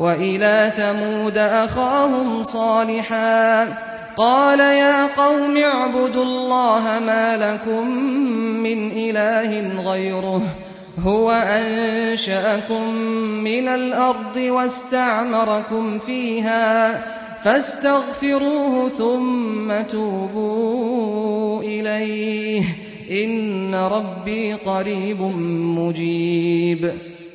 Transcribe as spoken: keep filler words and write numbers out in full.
وإلى ثمود أخاهم صالحا قال يا قوم اعبدوا الله ما لكم من إله غيره هو أنشأكم من الأرض واستعمركم فيها فاستغفروه ثم توبوا إليه إن ربي قريب مجيب